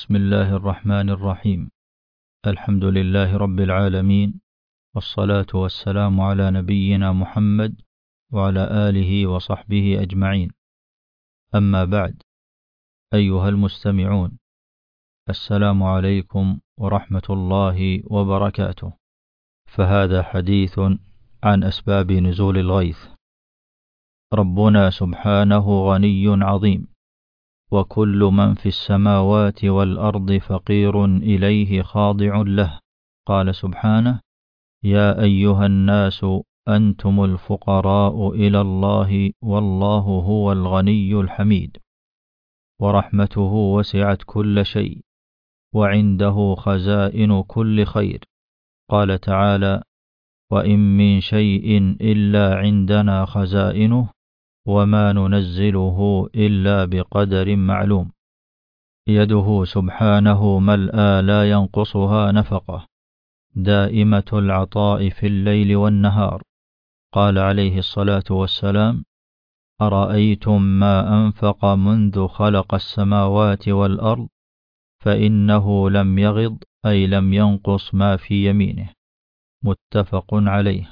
بسم الله الرحمن الرحيم. الحمد لله رب العالمين، والصلاة والسلام على نبينا محمد وعلى آله وصحبه أجمعين. أما بعد، أيها المستمعون، السلام عليكم ورحمة الله وبركاته. فهذا حديث عن أسباب نزول الغيث. ربنا سبحانه غني عظيم، وكل من في السماوات والأرض فقير إليه خاضع له. قال سبحانه: يا أيها الناس أنتم الفقراء إلى الله والله هو الغني الحميد. ورحمته وسعت كل شيء، وعنده خزائن كل خير. قال تعالى: وإن من شيء إلا عندنا خزائنه وما ننزله إلا بقدر معلوم. يده سبحانه ملأى لا ينقصها نفقة، دائمة العطاء في الليل والنهار. قال عليه الصلاة والسلام: أرأيتم ما أنفق منذ خلق السماوات والأرض فإنه لم يغض، أي لم ينقص ما في يمينه. متفق عليه.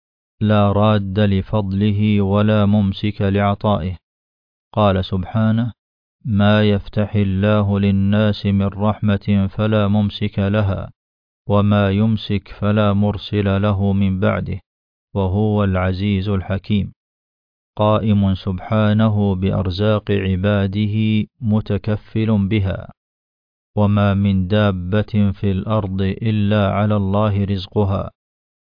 لا راد لفضله ولا ممسك لعطائه. قال سبحانه: ما يفتح الله للناس من رحمة فلا ممسك لها، وما يمسك فلا مرسل له من بعده، وهو العزيز الحكيم. قائم سبحانه بأرزاق عباده متكفل بها، وما من دابة في الأرض إلا على الله رزقها،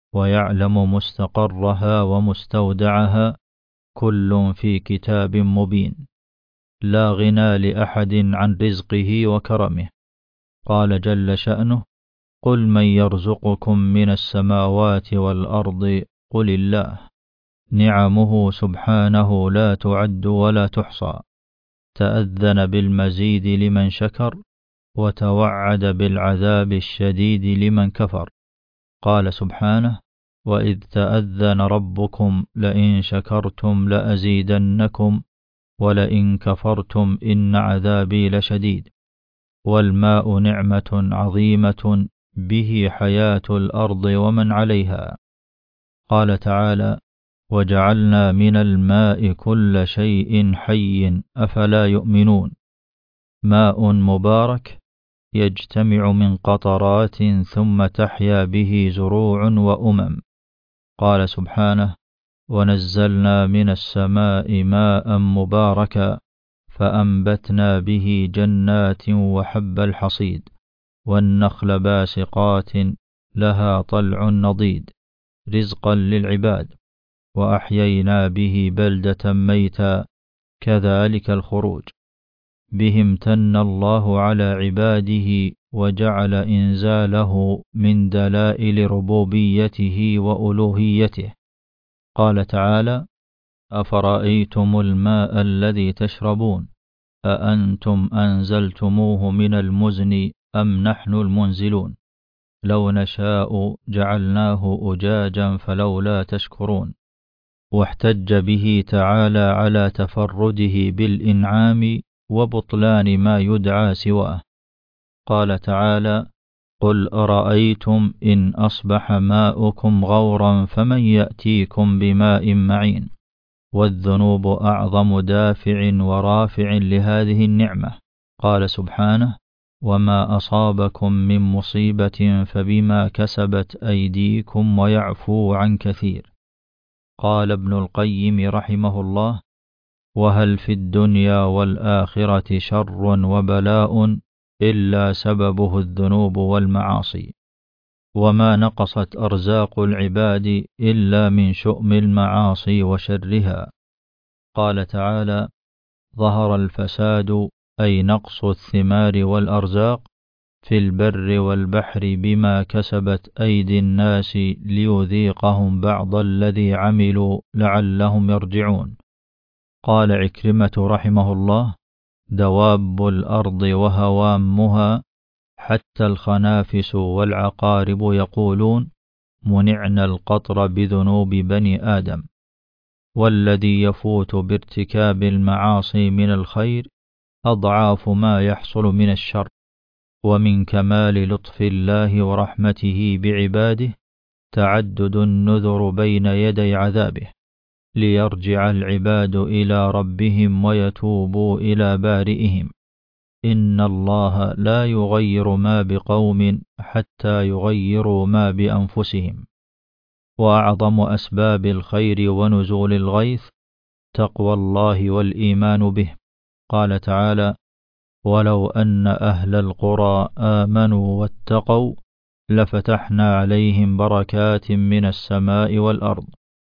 ويعلم مستقرها ومستودعها، كل في كتاب مبين. لا غنى لأحد عن رزقه وكرمه. قال جل شأنه: قل من يرزقكم من السماوات والأرض قل الله. نعمه سبحانه لا تعد ولا تحصى. تأذن بالمزيد لمن شكر، وتوعد بالعذاب الشديد لمن كفر. قال سبحانه: وإذ تأذن ربكم لئن شكرتم لأزيدنكم ولئن كفرتم إن عذابي لشديد. والماء نعمة عظيمة به حياة الأرض ومن عليها. قال تعالى: وجعلنا من الماء كل شيء حي أفلا يؤمنون. ماء مبارك يجتمع من قطرات ثم تحيا به زروع وأمم. قال سبحانه: ونزلنا من السماء ماء مباركا فأنبتنا به جنات وحب الحصيد والنخل باسقات لها طلع نضيد رزقا للعباد، وأحيينا به بلدة ميتا كذلك الخروج. به امتن الله على عباده وجعل إنزاله من دلائل ربوبيته وألوهيته. قال تعالى: أفرأيتم الماء الذي تشربون أأنتم أنزلتموه من المزن أم نحن المنزلون؟ لو نشاء جعلناه أجاجا فلولا تشكرون. واحتج به تعالى على تفرده بالإنعام وبطلان ما يدعى سواه. قال تعالى: قل أرأيتم إن أصبح ماؤكم غورا فمن يأتيكم بماء معين. والذنوب أعظم دافع ورافع لهذه النعمة. قال سبحانه: وما أصابكم من مصيبة فبما كسبت أيديكم ويعفو عن كثير. قال ابن القيم رحمه الله: وهل في الدنيا والآخرة شر وبلاء إلا سببه الذنوب والمعاصي، وما نقصت أرزاق العباد إلا من شؤم المعاصي وشرها. قال تعالى: ظهر الفساد، أي نقص الثمار والأرزاق، في البر والبحر بما كسبت أيدي الناس ليذيقهم بعض الذي عملوا لعلهم يرجعون. قال عكرمة رحمه الله: دواب الأرض وهوامها حتى الخنافس والعقارب يقولون منعنا القطر بذنوب بني آدم. والذي يفوت بارتكاب المعاصي من الخير أضعاف ما يحصل من الشر. ومن كمال لطف الله ورحمته بعباده تعدد النذر بين يدي عذابه، ليرجع العباد إلى ربهم ويتوبوا إلى بارئهم. إن الله لا يغير ما بقوم حتى يغيروا ما بأنفسهم. وأعظم أسباب الخير ونزول الغيث تقوى الله والإيمان به. قال تعالى: ولو أن أهل القرى آمنوا واتقوا لفتحنا عليهم بركات من السماء والأرض.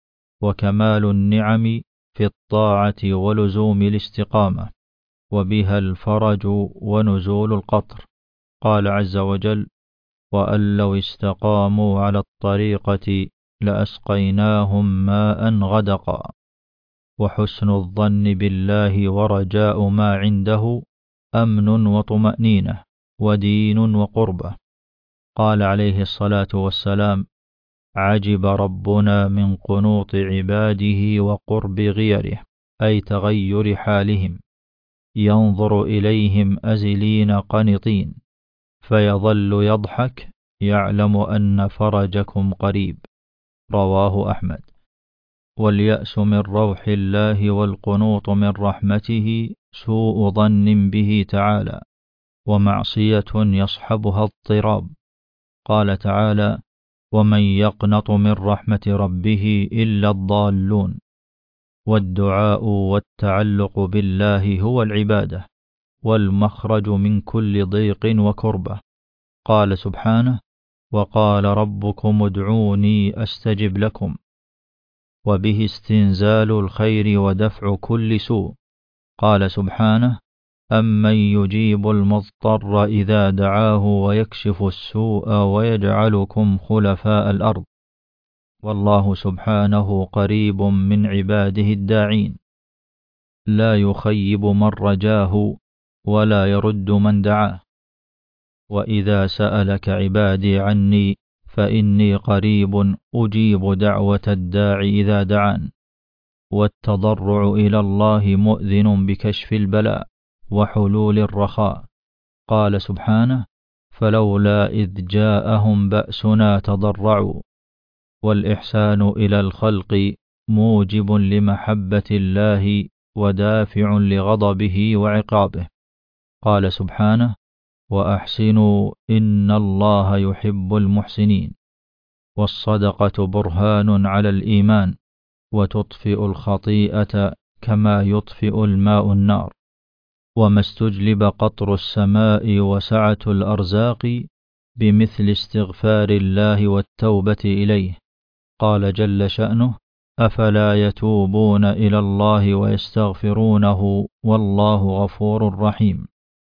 وكمال النعم في الطاعة ولزوم الاستقامة، وبها الفرج ونزول القطر. قال عز وجل: وأن لو استقاموا على الطريقة لأسقيناهم ماء غدقا. وحسن الظن بالله ورجاء ما عنده أمن وطمأنينة ودين وقربة. قال عليه الصلاة والسلام: عجب ربنا من قنوط عباده وقرب غيره، أي تغير حالهم، ينظر إليهم أزلين قنطين، فيظل يضحك يعلم أن فرجكم قريب. رواه أحمد. واليأس من روح الله والقنوط من رحمته سوء ظن به تعالى، ومعصية يصحبها اضطراب. قال تعالى: ومن يقنط من رحمة ربه إلا الضالون. والدعاء والتعلق بالله هو العبادة، والمخرج من كل ضيق وكربة. قال سبحانه: وقال ربكم ادعوني أستجب لكم. وبه استنزال الخير ودفع كل سوء. قال سبحانه: أمن يجيب المضطر إذا دعاه ويكشف السوء ويجعلكم خلفاء الأرض. والله سبحانه قريب من عباده الداعين، لا يخيب من رجاه ولا يرد من دعاه. وإذا سألك عبادي عني فإني قريب أجيب دعوة الداع إذا دعان. والتضرع إلى الله مؤذن بكشف البلاء وحلول الرخاء. قال سبحانه: فلولا إذ جاءهم بأسنا تضرعوا. والإحسان إلى الخلق موجب لمحبة الله ودافع لغضبه وعقابه. قال سبحانه: وأحسنوا إن الله يحب المحسنين. والصدقة برهان على الإيمان، وتطفئ الخطيئة كما يطفئ الماء النار. وما استجلب قطر السماء وسعة الأرزاق بمثل استغفار الله والتوبة إليه. قال جل شأنه: أفلا يتوبون إلى الله ويستغفرونه والله غفور رحيم.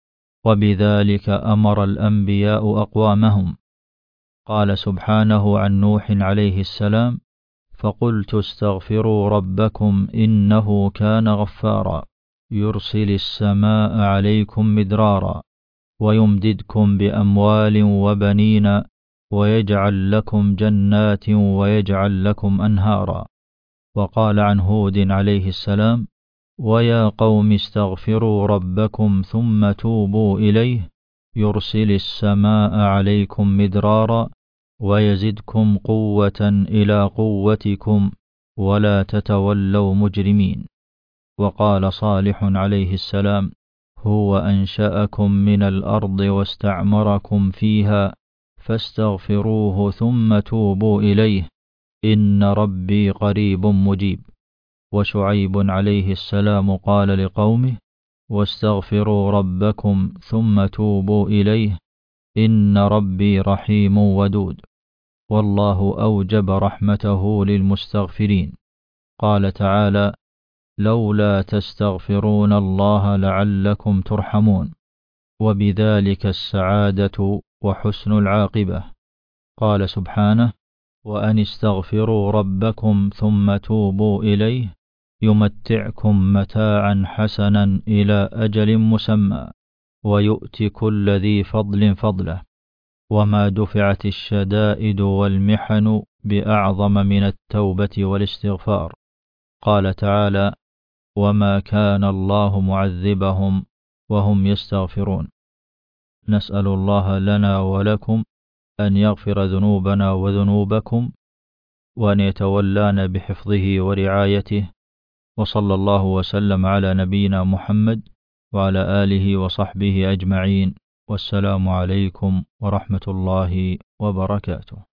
وبذلك أمر الأنبياء أقوامهم. قال سبحانه عن نوح عليه السلام: فقلت استغفروا ربكم إنه كان غفارا، يرسل السماء عليكم مدرارا، ويمددكم بأموال وبنين، ويجعل لكم جنات ويجعل لكم أنهارا. وقال عن هود عليه السلام: ويا قوم استغفروا ربكم ثم توبوا إليه يرسل السماء عليكم مدرارا ويزدكم قوة إلى قوتكم ولا تتولوا مجرمين. وقال صالح عليه السلام: هو أنشأكم من الأرض واستعمركم فيها فاستغفروه ثم توبوا إليه إن ربي قريب مجيب. وشعيب عليه السلام قال لقومه: واستغفروا ربكم ثم توبوا إليه إن ربي رحيم ودود. والله أوجب رحمته للمستغفرين. قال تعالى: لولا تستغفرون الله لعلكم ترحمون. وبذلك السعادة وحسن العاقبة. قال سبحانه: وأن استغفروا ربكم ثم توبوا إليه يمتعكم متاعا حسنا إلى أجل مسمى ويؤتي كل ذي فضل فضله. وما دفعت الشدائد والمحن بأعظم من التوبة والاستغفار. قال تعالى: وما كان الله معذبهم وهم يستغفرون. نسأل الله لنا ولكم أن يغفر ذنوبنا وذنوبكم، وأن يتولانا بحفظه ورعايته، وصلى الله وسلم على نبينا محمد وعلى آله وصحبه أجمعين، والسلام عليكم ورحمة الله وبركاته.